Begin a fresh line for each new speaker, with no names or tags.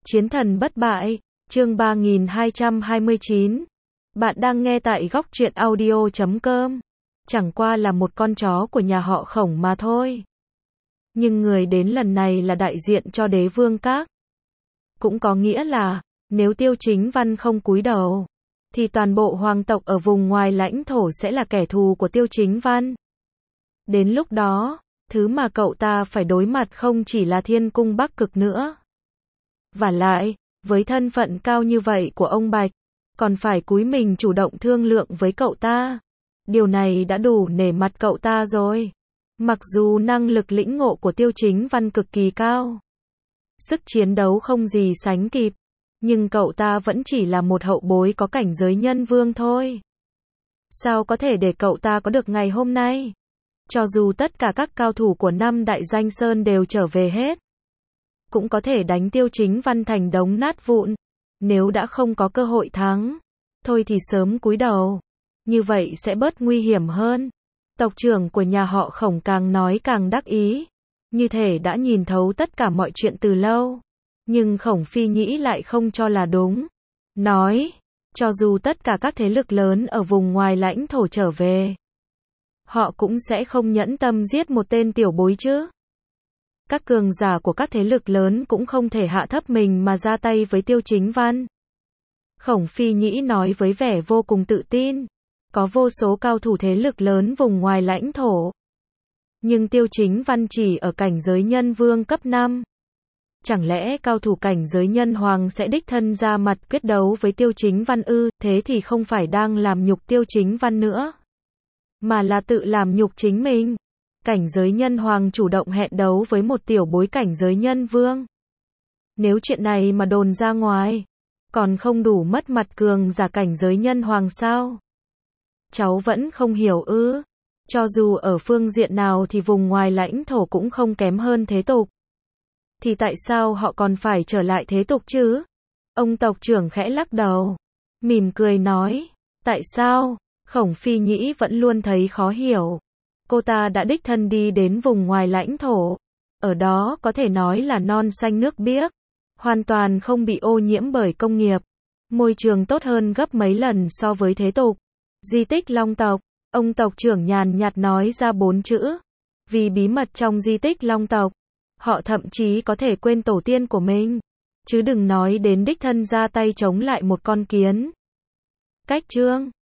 Chiến thần bất bại, chương 3229. Bạn đang nghe tại góc truyện audio.com. Chẳng qua là một con chó của nhà họ Khổng mà thôi. Nhưng người đến lần này là đại diện cho đế vương các. Cũng có nghĩa là, nếu Tiêu Chính Văn không cúi đầu, thì toàn bộ hoàng tộc ở vùng ngoài lãnh thổ sẽ là kẻ thù của Tiêu Chính Văn. Đến lúc đó, thứ mà cậu ta phải đối mặt không chỉ là Thiên Cung Bắc Cực nữa. Vả lại, với thân phận cao như vậy của ông Bạch, còn phải cúi mình chủ động thương lượng với cậu ta. Điều này đã đủ nể mặt cậu ta rồi. Mặc dù năng lực lĩnh ngộ của Tiêu Chính Văn cực kỳ cao, sức chiến đấu không gì sánh kịp, nhưng cậu ta vẫn chỉ là một hậu bối có cảnh giới nhân vương thôi. Sao có thể để cậu ta có được ngày hôm nay? Cho dù tất cả các cao thủ của năm đại danh sơn đều trở về hết, cũng có thể đánh Tiêu Chính Văn thành đống nát vụn. Nếu đã không có cơ hội thắng, thôi thì sớm cúi đầu. Như vậy sẽ bớt nguy hiểm hơn. Tộc trưởng của nhà họ Khổng càng nói càng đắc ý, như thể đã nhìn thấu tất cả mọi chuyện từ lâu. Nhưng Khổng Phi Nhĩ lại không cho là đúng. Nói, cho dù tất cả các thế lực lớn ở vùng ngoài lãnh thổ trở về, họ cũng sẽ không nhẫn tâm giết một tên tiểu bối chứ. Các cường giả của các thế lực lớn cũng không thể hạ thấp mình mà ra tay với Tiêu Chính Văn. Khổng Phi Nhĩ nói với vẻ vô cùng tự tin. Có vô số cao thủ thế lực lớn vùng ngoài lãnh thổ. Nhưng Tiêu Chính Văn chỉ ở cảnh giới nhân vương cấp 5. Chẳng lẽ cao thủ cảnh giới nhân hoàng sẽ đích thân ra mặt quyết đấu với Tiêu Chính Văn ư? Thế thì không phải đang làm nhục Tiêu Chính Văn nữa, mà là tự làm nhục chính mình. Cảnh giới nhân hoàng chủ động hẹn đấu với một tiểu bối cảnh giới nhân vương. Nếu chuyện này mà đồn ra ngoài, còn không đủ mất mặt cường giả cảnh giới nhân hoàng sao? Cháu vẫn không hiểu ư? Cho dù ở phương diện nào thì vùng ngoài lãnh thổ cũng không kém hơn thế tục. Thì tại sao họ còn phải trở lại thế tục chứ? Ông tộc trưởng khẽ lắc đầu, mỉm cười nói, tại sao? Khổng Phi Nhĩ vẫn luôn thấy khó hiểu. Cô ta đã đích thân đi đến vùng ngoài lãnh thổ. Ở đó có thể nói là non xanh nước biếc, hoàn toàn không bị ô nhiễm bởi công nghiệp. Môi trường tốt hơn gấp mấy lần so với thế tục. Di tích Long tộc, ông tộc trưởng nhàn nhạt nói ra 4 chữ. Vì bí mật trong di tích Long tộc, họ thậm chí có thể quên tổ tiên của mình, chứ đừng nói đến đích thân ra tay chống lại một con kiến. Cách chương